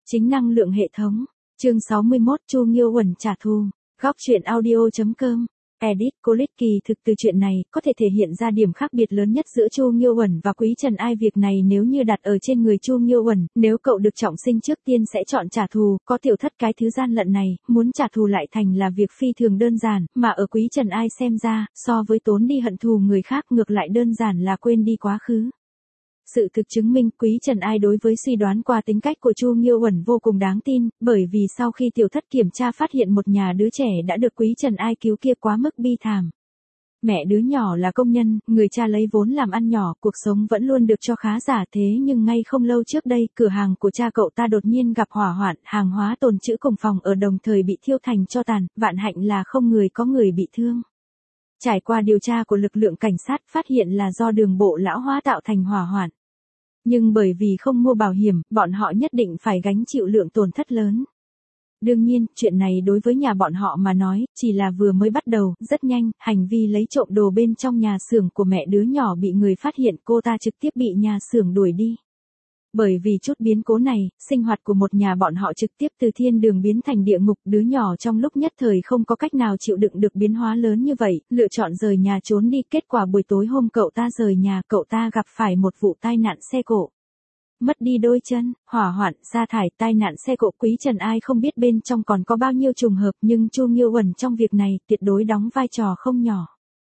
Chính năng lượng hệ thống. Chương 61 Chu Nghiêu Uẩn trả thù. Góc truyện audio.com. Edit Colit kỳ thực từ chuyện này có thể thể hiện ra điểm khác biệt lớn nhất giữa Chu Nghiêu Uẩn và Quý Trần Ai. Việc này nếu như đặt ở trên người Chu Nghiêu Uẩn, nếu cậu được trọng sinh trước tiên sẽ chọn trả thù, có Tiểu Thất cái thứ gian lận này, muốn trả thù lại thành là việc phi thường đơn giản, mà ở Quý Trần Ai xem ra, so với tốn đi hận thù người khác ngược lại đơn giản là quên đi quá khứ. Sự thực chứng minh Quý Trần Ai đối với suy đoán qua tính cách của Chu Nghiêu Uẩn vô cùng đáng tin, bởi vì sau khi Tiểu Thất kiểm tra phát hiện một nhà đứa trẻ đã được Quý Trần Ai cứu kia quá mức bi thảm. Mẹ đứa nhỏ là công nhân, người cha lấy vốn làm ăn nhỏ, cuộc sống vẫn luôn được cho khá giả, thế nhưng ngay không lâu trước đây, cửa hàng của cha cậu ta đột nhiên gặp hỏa hoạn, hàng hóa tồn trữ cùng phòng ở đồng thời bị thiêu thành tro tàn, vạn hạnh là không có người bị thương. Trải qua điều tra của lực lượng cảnh sát phát hiện là do đường bộ lão hóa tạo thành hỏa hoạn. Nhưng bởi vì không mua bảo hiểm, bọn họ nhất định phải gánh chịu lượng tổn thất lớn. Đương nhiên, chuyện này đối với nhà bọn họ mà nói, chỉ là vừa mới bắt đầu, rất nhanh, hành vi lấy trộm đồ bên trong nhà xưởng của mẹ đứa nhỏ bị người phát hiện, cô ta trực tiếp bị nhà xưởng đuổi đi. Bởi vì chút biến cố này, sinh hoạt của một nhà bọn họ trực tiếp từ thiên đường biến thành địa ngục, đứa nhỏ trong lúc nhất thời không có cách nào chịu đựng được biến hóa lớn như vậy, lựa chọn rời nhà trốn đi, kết quả buổi tối hôm cậu ta rời nhà, cậu ta gặp phải một vụ tai nạn xe cộ. Mất đi đôi chân, hỏa hoạn, sa thải, tai nạn xe cộ. Quý Trần Ai không biết bên trong còn có bao nhiêu trùng hợp, nhưng Chu Nghiêu Uẩn trong việc này tuyệt đối đóng vai trò không nhỏ.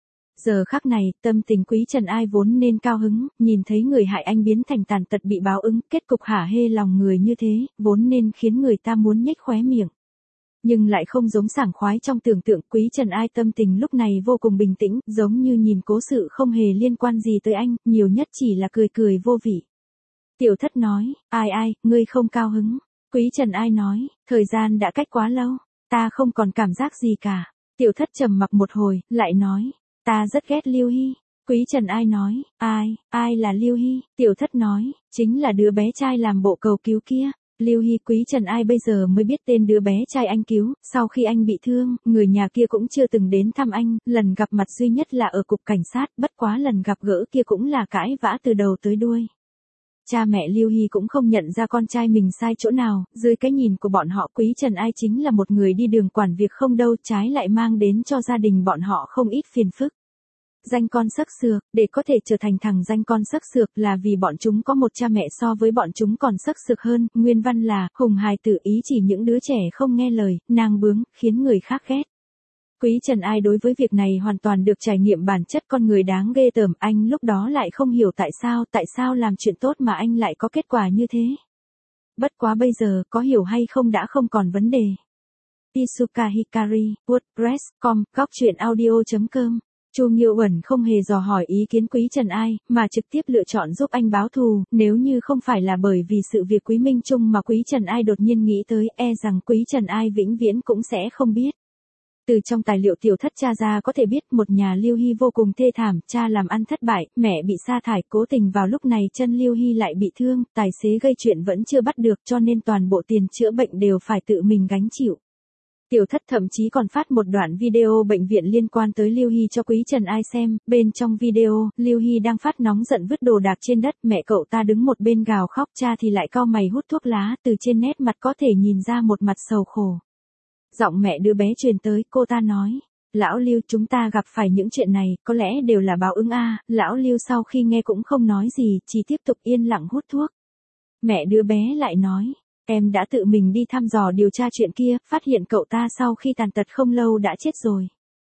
Giờ khắc này, tâm tình Quý Trần Ai vốn nên cao hứng, nhìn thấy người hại anh biến thành tàn tật bị báo ứng, kết cục hả hê lòng người như thế, vốn nên khiến người ta muốn nhếch khóe miệng. Nhưng lại không giống sảng khoái trong tưởng tượng. Quý Trần Ai tâm tình lúc này vô cùng bình tĩnh, giống như nhìn cố sự không hề liên quan gì tới anh, nhiều nhất chỉ là cười cười vô vị. Tiểu Thất nói, ai, ngươi không cao hứng. Quý Trần Ai nói, thời gian đã cách quá lâu, ta không còn cảm giác gì cả. Tiểu Thất trầm mặc một hồi, lại nói, ta rất ghét Lưu Hy. Quý Trần Ai nói, ai là Lưu Hy? Tiểu Thất nói, chính là đứa bé trai làm bộ cầu cứu kia. Lưu Hy. Quý Trần Ai bây giờ mới biết tên đứa bé trai anh cứu, sau khi anh bị thương, người nhà kia cũng chưa từng đến thăm anh, lần gặp mặt duy nhất là ở cục cảnh sát, bất quá lần gặp gỡ kia cũng là cãi vã từ đầu tới đuôi. Cha mẹ Lưu Hy cũng không nhận ra con trai mình sai chỗ nào, dưới cái nhìn của bọn họ Quý Trần Ai chính là một người đi đường quản việc không đâu, trái lại mang đến cho gia đình bọn họ không ít phiền phức. Danh con sắc sược, để có thể trở thành thằng danh con sắc sược là vì bọn chúng có một cha mẹ so với bọn chúng còn sắc sược hơn, nguyên văn là, hùng hài tử ý chỉ những đứa trẻ không nghe lời, nàng bướng, khiến người khác ghét. Quý Trần Ai đối với việc này hoàn toàn được trải nghiệm bản chất con người đáng ghê tởm, anh lúc đó lại không hiểu tại sao làm chuyện tốt mà anh lại có kết quả như thế. Bất quá bây giờ, có hiểu hay không đã không còn vấn đề. Tisuka Hikari, WordPress.com, góc truyện audio.com. Chu Nghiêu Uẩn không hề dò hỏi ý kiến Quý Trần Ai, mà trực tiếp lựa chọn giúp anh báo thù, nếu như không phải là bởi vì sự việc Quý Minh Trung mà Quý Trần Ai đột nhiên nghĩ tới, rằng Quý Trần Ai vĩnh viễn cũng sẽ không biết. Từ trong tài liệu Tiểu Thất tra ra có thể biết một nhà Lưu Hy vô cùng thê thảm, cha làm ăn thất bại, mẹ bị sa thải, cố tình vào lúc này chân Lưu Hy lại bị thương, tài xế gây chuyện vẫn chưa bắt được cho nên toàn bộ tiền chữa bệnh đều phải tự mình gánh chịu. Tiểu Thất thậm chí còn phát một đoạn video bệnh viện liên quan tới Lưu Hy cho Quý Trần Ai xem, bên trong video, Lưu Hy đang phát nóng giận vứt đồ đạc trên đất, mẹ cậu ta đứng một bên gào khóc, cha thì lại cau mày hút thuốc lá, từ trên nét mặt có thể nhìn ra một mặt sầu khổ. Giọng mẹ đứa bé truyền tới, cô ta nói, lão Lưu, chúng ta gặp phải những chuyện này, có lẽ đều là báo ứng a. Lão Lưu sau khi nghe cũng không nói gì, chỉ tiếp tục yên lặng hút thuốc. Mẹ đứa bé lại nói, em đã tự mình đi thăm dò điều tra chuyện kia, phát hiện cậu ta sau khi tàn tật không lâu đã chết rồi.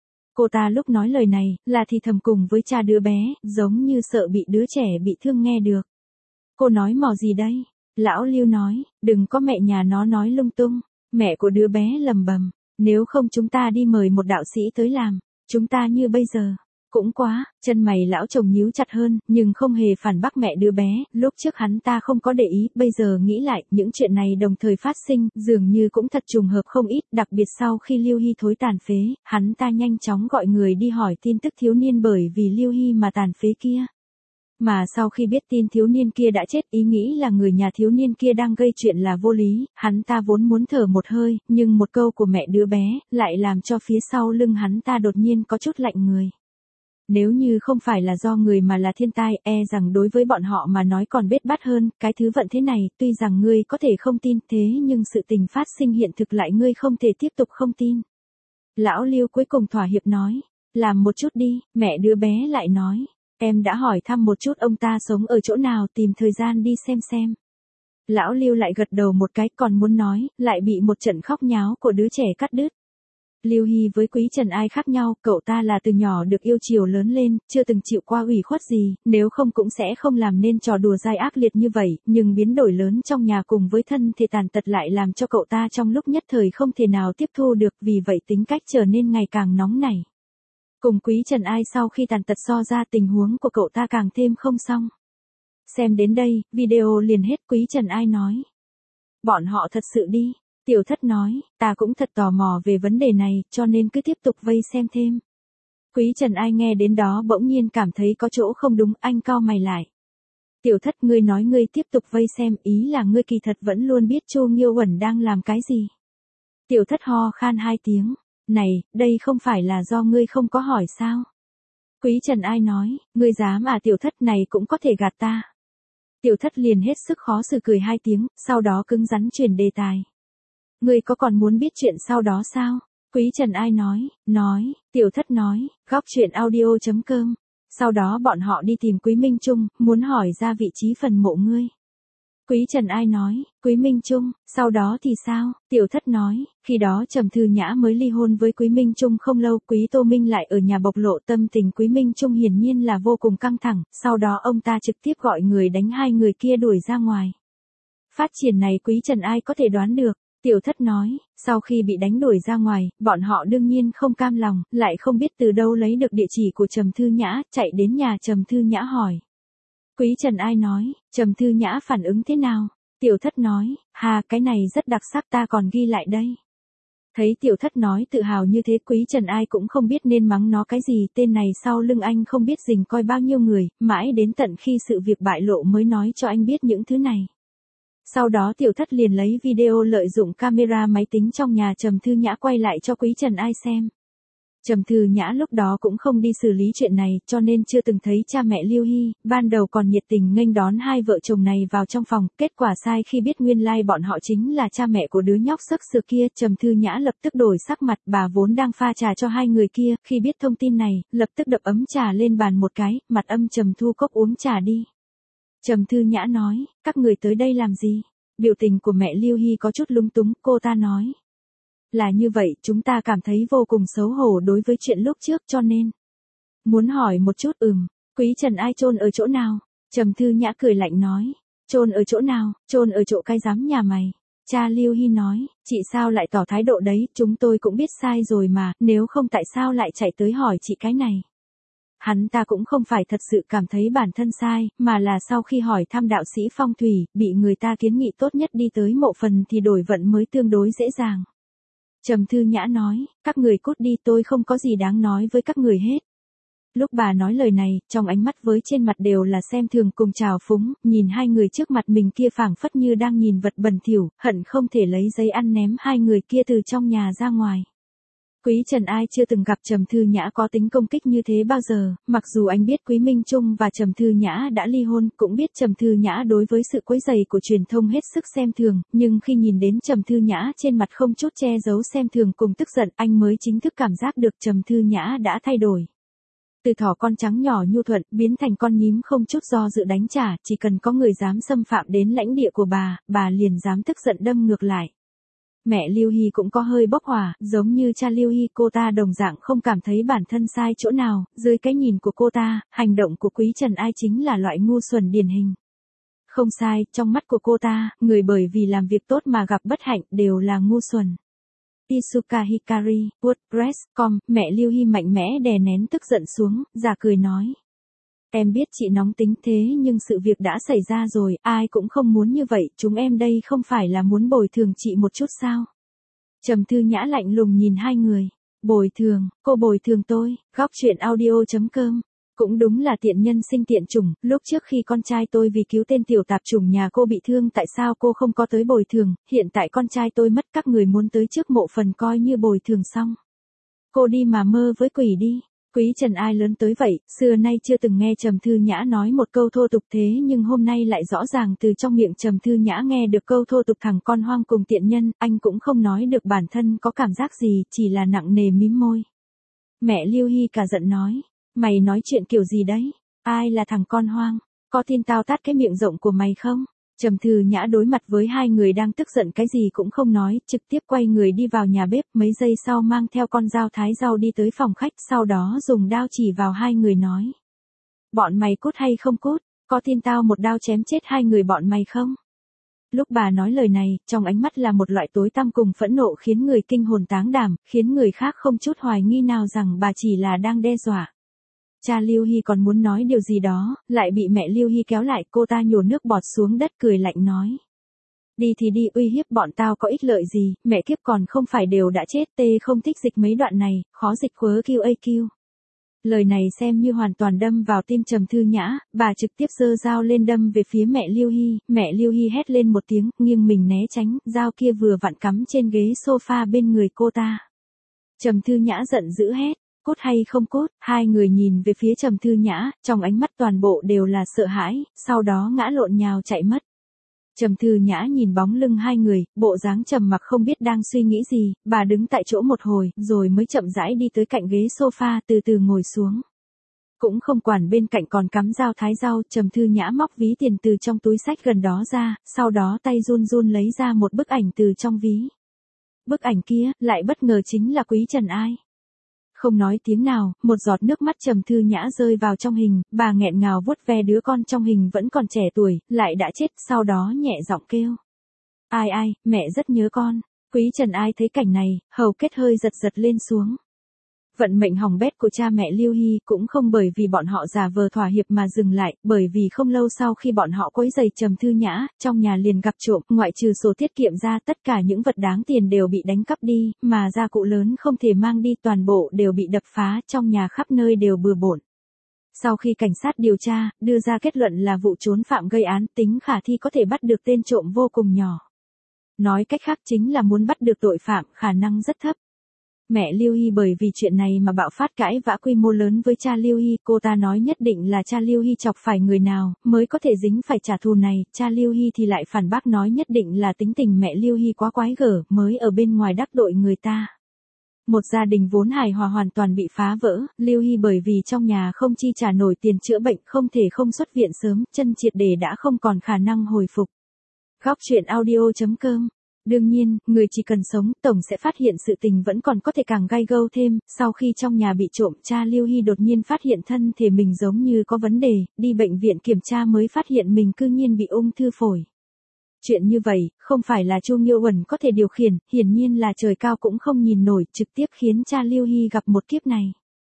Cô ta lúc nói lời này, là thì thầm cùng với cha đứa bé, giống như sợ bị đứa trẻ bị thương nghe được. Cô nói mò gì đây? Lão Lưu nói, đừng có mẹ nhà nó nói lung tung. Mẹ của đứa bé lầm bầm, nếu không chúng ta đi mời một đạo sĩ tới làm, chúng ta như bây giờ. Cũng quá, chân mày lão chồng nhíu chặt hơn, nhưng không hề phản bác mẹ đứa bé, lúc trước hắn ta không có để ý, bây giờ nghĩ lại, những chuyện này đồng thời phát sinh, dường như cũng thật trùng hợp không ít, đặc biệt sau khi Lưu Hy thối tàn phế, hắn ta nhanh chóng gọi người đi hỏi tin tức thiếu niên bởi vì Lưu Hy mà tàn phế kia. Mà sau khi biết tin thiếu niên kia đã chết, ý nghĩ là người nhà thiếu niên kia đang gây chuyện là vô lý, hắn ta vốn muốn thở một hơi, nhưng một câu của mẹ đứa bé, lại làm cho phía sau lưng hắn ta đột nhiên có chút lạnh người. Nếu như không phải là do người mà là thiên tai, e rằng đối với bọn họ mà nói còn bết bát hơn, cái thứ vận thế này, tuy rằng ngươi có thể không tin thế nhưng sự tình phát sinh hiện thực lại ngươi không thể tiếp tục không tin. Lão Lưu cuối cùng thỏa hiệp nói, làm một chút đi, mẹ đứa bé lại nói, em đã hỏi thăm một chút ông ta sống ở chỗ nào tìm thời gian đi xem. Lão Lưu lại gật đầu một cái còn muốn nói, lại bị một trận khóc nháo của đứa trẻ cắt đứt. Lưu Hy với Quý Trần Ai khác nhau, cậu ta là từ nhỏ được yêu chiều lớn lên, chưa từng chịu qua ủy khuất gì, nếu không cũng sẽ không làm nên trò đùa dai ác liệt như vậy, nhưng biến đổi lớn trong nhà cùng với thân thể tàn tật lại làm cho cậu ta trong lúc nhất thời không thể nào tiếp thu được, vì vậy tính cách trở nên ngày càng nóng nảy. Cùng Quý Trần Ai sau khi tàn tật so ra tình huống của cậu ta càng thêm không xong. Xem đến đây, video liền hết. Quý Trần Ai nói. Bọn họ thật sự đi. Tiểu Thất nói, ta cũng thật tò mò về vấn đề này, cho nên cứ tiếp tục vây xem thêm. Quý Trần Ai nghe đến đó bỗng nhiên cảm thấy có chỗ không đúng, anh cau mày lại. Tiểu Thất, ngươi nói ngươi tiếp tục vây xem, ý là ngươi kỳ thật vẫn luôn biết Chu Nghiêu Uẩn đang làm cái gì. Tiểu Thất ho khan 2 tiếng. Này, đây không phải là do ngươi không có hỏi sao? Quý Trần Ai nói, ngươi dám à? Tiểu Thất này cũng có thể gạt ta. Tiểu Thất liền hết sức khó xử cười 2 tiếng, sau đó cứng rắn chuyển đề tài. Ngươi có còn muốn biết chuyện sau đó sao? Quý Trần Ai nói, Tiểu Thất nói, góc chuyện audio.com. Sau đó bọn họ đi tìm Quý Minh Trung, muốn hỏi ra vị trí phần mộ ngươi. Quý Trần Ai nói, Quý Minh Trung, sau đó thì sao? Tiểu Thất nói, khi đó Trầm Thư Nhã mới ly hôn với Quý Minh Trung không lâu, Quý Tô Minh lại ở nhà bộc lộ tâm tình Quý Minh Trung hiển nhiên là vô cùng căng thẳng, sau đó ông ta trực tiếp gọi người đánh 2 người kia đuổi ra ngoài. Phát triển này Quý Trần Ai có thể đoán được. Tiểu Thất nói, sau khi bị đánh đuổi ra ngoài, bọn họ đương nhiên không cam lòng, lại không biết từ đâu lấy được địa chỉ của Trầm Thư Nhã, chạy đến nhà Trầm Thư Nhã hỏi. Quý Trần Ai nói, Trầm Thư Nhã phản ứng thế nào? Tiểu Thất nói, hà, cái này rất đặc sắc, ta còn ghi lại đây. Thấy Tiểu Thất nói tự hào như thế, Quý Trần Ai cũng không biết nên mắng nó cái gì, tên này sau lưng anh không biết rình coi bao nhiêu người, mãi đến tận khi sự việc bại lộ mới nói cho anh biết những thứ này. Sau đó Tiểu Thất liền lấy video lợi dụng camera máy tính trong nhà Trầm Thư Nhã quay lại cho Quý Trần Ai xem. Trầm Thư Nhã lúc đó cũng không đi xử lý chuyện này, cho nên chưa từng thấy cha mẹ Lưu Hy, ban đầu còn nhiệt tình nghênh đón hai vợ chồng này vào trong phòng, kết quả sai khi biết nguyên lai bọn họ chính là cha mẹ của đứa nhóc sức sược kia, Trầm Thư Nhã lập tức đổi sắc mặt, bà vốn đang pha trà cho hai người kia, khi biết thông tin này, lập tức đập ấm trà lên bàn một cái, mặt âm trầm thu cốc uống trà đi. Trầm Thư Nhã nói, các người tới đây làm gì? Biểu tình của mẹ Lưu Hy có chút lúng túng, cô ta nói. Là như vậy, chúng ta cảm thấy vô cùng xấu hổ đối với chuyện lúc trước cho nên. Muốn hỏi một chút. Quý Trần Ai chôn ở chỗ nào? Trầm Thư Nhã cười lạnh nói. Chôn ở chỗ nào? Chôn ở chỗ cái giám nhà mày. Cha Lưu Hy nói, chị sao lại tỏ thái độ đấy, chúng tôi cũng biết sai rồi mà, nếu không tại sao lại chạy tới hỏi chị cái này. Hắn ta cũng không phải thật sự cảm thấy bản thân sai, mà là sau khi hỏi thăm đạo sĩ phong thủy, bị người ta kiến nghị tốt nhất đi tới mộ phần thì đổi vận mới tương đối dễ dàng. Trầm Thư Nhã nói, các người cút đi, tôi không có gì đáng nói với các người hết. Lúc bà nói lời này, trong ánh mắt với trên mặt đều là xem thường cùng trào phúng, nhìn hai người trước mặt mình kia phảng phất như đang nhìn vật bẩn thỉu, hận không thể lấy giấy ăn ném hai người kia từ trong nhà ra ngoài. Quý Trần Ai chưa từng gặp Trầm Thư Nhã có tính công kích như thế bao giờ, mặc dù anh biết Quý Minh Trung và Trầm Thư Nhã đã ly hôn, cũng biết Trầm Thư Nhã đối với sự quấy rầy của truyền thông hết sức xem thường, nhưng khi nhìn đến Trầm Thư Nhã trên mặt không chút che giấu xem thường cùng tức giận, anh mới chính thức cảm giác được Trầm Thư Nhã đã thay đổi. Từ thỏ con trắng nhỏ nhu thuận, biến thành con nhím không chút do dự đánh trả, chỉ cần có người dám xâm phạm đến lãnh địa của bà liền dám tức giận đâm ngược lại. Mẹ Lưu Hy cũng có hơi bốc hỏa, giống như cha Lưu Hy, cô ta đồng dạng không cảm thấy bản thân sai chỗ nào, dưới cái nhìn của cô ta, hành động của Quý Trần Ai chính là loại ngu xuẩn điển hình. Không sai, trong mắt của cô ta, người bởi vì làm việc tốt mà gặp bất hạnh đều là ngu xuẩn. Isuka Hikari, WordPress.com, mẹ Lưu Hy mạnh mẽ đè nén tức giận xuống, già cười nói. Em biết chị nóng tính thế nhưng sự việc đã xảy ra rồi, ai cũng không muốn như vậy, chúng em đây không phải là muốn bồi thường chị một chút sao? Trầm Thư Nhã lạnh lùng nhìn hai người. Bồi thường, cô bồi thường tôi, góc chuyện audio.com. Cũng đúng là tiện nhân sinh tiện chủng, lúc trước khi con trai tôi vì cứu tên tiểu tạp chủng nhà cô bị thương tại sao cô không có tới bồi thường, hiện tại con trai tôi mất các người muốn tới trước mộ phần coi như bồi thường xong. Cô đi mà mơ với quỷ đi. Quý Trần ai lớn tới vậy, xưa nay chưa từng nghe Trầm Thư Nhã nói một câu thô tục thế nhưng hôm nay lại rõ ràng từ trong miệng Trầm Thư Nhã nghe được câu thô tục thằng con hoang cùng tiện nhân, anh cũng không nói được bản thân có cảm giác gì, chỉ là nặng nề mím môi. Mẹ Lưu Hy cả giận nói, mày nói chuyện kiểu gì đấy, ai là thằng con hoang, có tin tao tát cái miệng rộng của mày không? Trầm Thư Nhã đối mặt với hai người đang tức giận cái gì cũng không nói, trực tiếp quay người đi vào nhà bếp, mấy giây sau mang theo con dao thái rau đi tới phòng khách, sau đó dùng đao chỉ vào hai người nói. Bọn mày cút hay không cút, có tin tao một đao chém chết hai người bọn mày không? Lúc bà nói lời này, trong ánh mắt là một loại tối tăm cùng phẫn nộ khiến người kinh hồn táng đảm, khiến người khác không chút hoài nghi nào rằng bà chỉ là đang đe dọa. Cha Lưu Hy còn muốn nói điều gì đó, lại bị mẹ Lưu Hy kéo lại, cô ta nhổ nước bọt xuống đất cười lạnh nói. Đi thì đi, uy hiếp bọn tao có ích lợi gì, mẹ kiếp còn không phải đều đã chết, tê không thích dịch mấy đoạn này, khó dịch quớ QAQ. Lời này xem như hoàn toàn đâm vào tim Trầm Thư Nhã, bà trực tiếp giơ dao lên đâm về phía mẹ Lưu Hy hét lên một tiếng, nghiêng mình né tránh, dao kia vừa vặn cắm trên ghế sofa bên người cô ta. Trầm Thư Nhã giận dữ hét. Cốt hay không cốt, hai người nhìn về phía Trầm Thư Nhã, trong ánh mắt toàn bộ đều là sợ hãi, sau đó ngã lộn nhào chạy mất. Trầm Thư Nhã nhìn bóng lưng hai người, bộ dáng trầm mặc không biết đang suy nghĩ gì, bà đứng tại chỗ một hồi, rồi mới chậm rãi đi tới cạnh ghế sofa, từ từ ngồi xuống. Cũng không quản bên cạnh còn cắm dao thái rau, Trầm Thư Nhã móc ví tiền từ trong túi xách gần đó ra, sau đó tay run run lấy ra một bức ảnh từ trong ví. Bức ảnh kia, lại bất ngờ chính là Quý Trần Ai. Không nói tiếng nào, một giọt nước mắt Trầm Thư Nhã rơi vào trong hình, bà nghẹn ngào vuốt ve đứa con trong hình vẫn còn trẻ tuổi, lại đã chết, sau đó nhẹ giọng kêu. Ai, mẹ rất nhớ con. Quý Trần Ai thấy cảnh này, hầu kết hơi giật giật lên xuống. Vận mệnh hỏng bét của cha mẹ Lưu Hy cũng không bởi vì bọn họ giả vờ thỏa hiệp mà dừng lại, bởi vì không lâu sau khi bọn họ quấy rầy Trầm Thư Nhã, trong nhà liền gặp trộm, ngoại trừ sổ tiết kiệm ra tất cả những vật đáng tiền đều bị đánh cắp đi, mà gia cụ lớn không thể mang đi toàn bộ đều bị đập phá, trong nhà khắp nơi đều bừa bộn. Sau khi cảnh sát điều tra, đưa ra kết luận là vụ trốn phạm gây án, tính khả thi có thể bắt được tên trộm vô cùng nhỏ. Nói cách khác chính là muốn bắt được tội phạm, khả năng rất thấp. Mẹ Lưu Hy bởi vì chuyện này mà bạo phát cãi vã quy mô lớn với cha Lưu Hy, cô ta nói nhất định là cha Lưu Hy chọc phải người nào, mới có thể dính phải trả thù này, cha Lưu Hy thì lại phản bác nói nhất định là tính tình mẹ Lưu Hy quá quái gở, mới ở bên ngoài đắc tội người ta. Một gia đình vốn hài hòa hoàn toàn bị phá vỡ, Lưu Hy bởi vì trong nhà không chi trả nổi tiền chữa bệnh, không thể không xuất viện sớm, chân triệt để đã không còn khả năng hồi phục. Góc truyện audio.com. Đương nhiên, người chỉ cần sống, tổng sẽ phát hiện sự tình vẫn còn có thể càng gay gâu thêm, sau khi trong nhà bị trộm, cha Lưu Hy đột nhiên phát hiện thân thể mình giống như có vấn đề, đi bệnh viện kiểm tra mới phát hiện mình cư nhiên bị ung thư phổi. Chuyện như vậy, không phải là Chu Nghiêu Uẩn có thể điều khiển, hiển nhiên là trời cao cũng không nhìn nổi, trực tiếp khiến cha Lưu Hy gặp một kiếp này.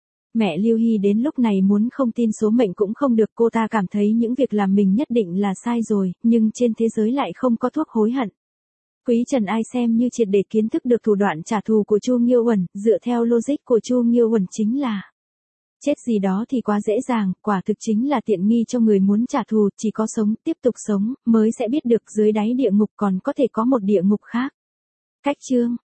Mẹ Lưu Hy đến lúc này muốn không tin số mệnh cũng không được, cô ta cảm thấy những việc làm mình nhất định là sai rồi, nhưng trên thế giới lại không có thuốc hối hận. Quý Trần Ai xem như triệt để kiến thức được thủ đoạn trả thù của Chu Nghiêu Uẩn, dựa theo logic của Chu Nghiêu Uẩn chính là chết gì đó thì quá dễ dàng, quả thực chính là tiện nghi cho người muốn trả thù, chỉ có sống, tiếp tục sống, mới sẽ biết được dưới đáy địa ngục còn có thể có một địa ngục khác. Cách chương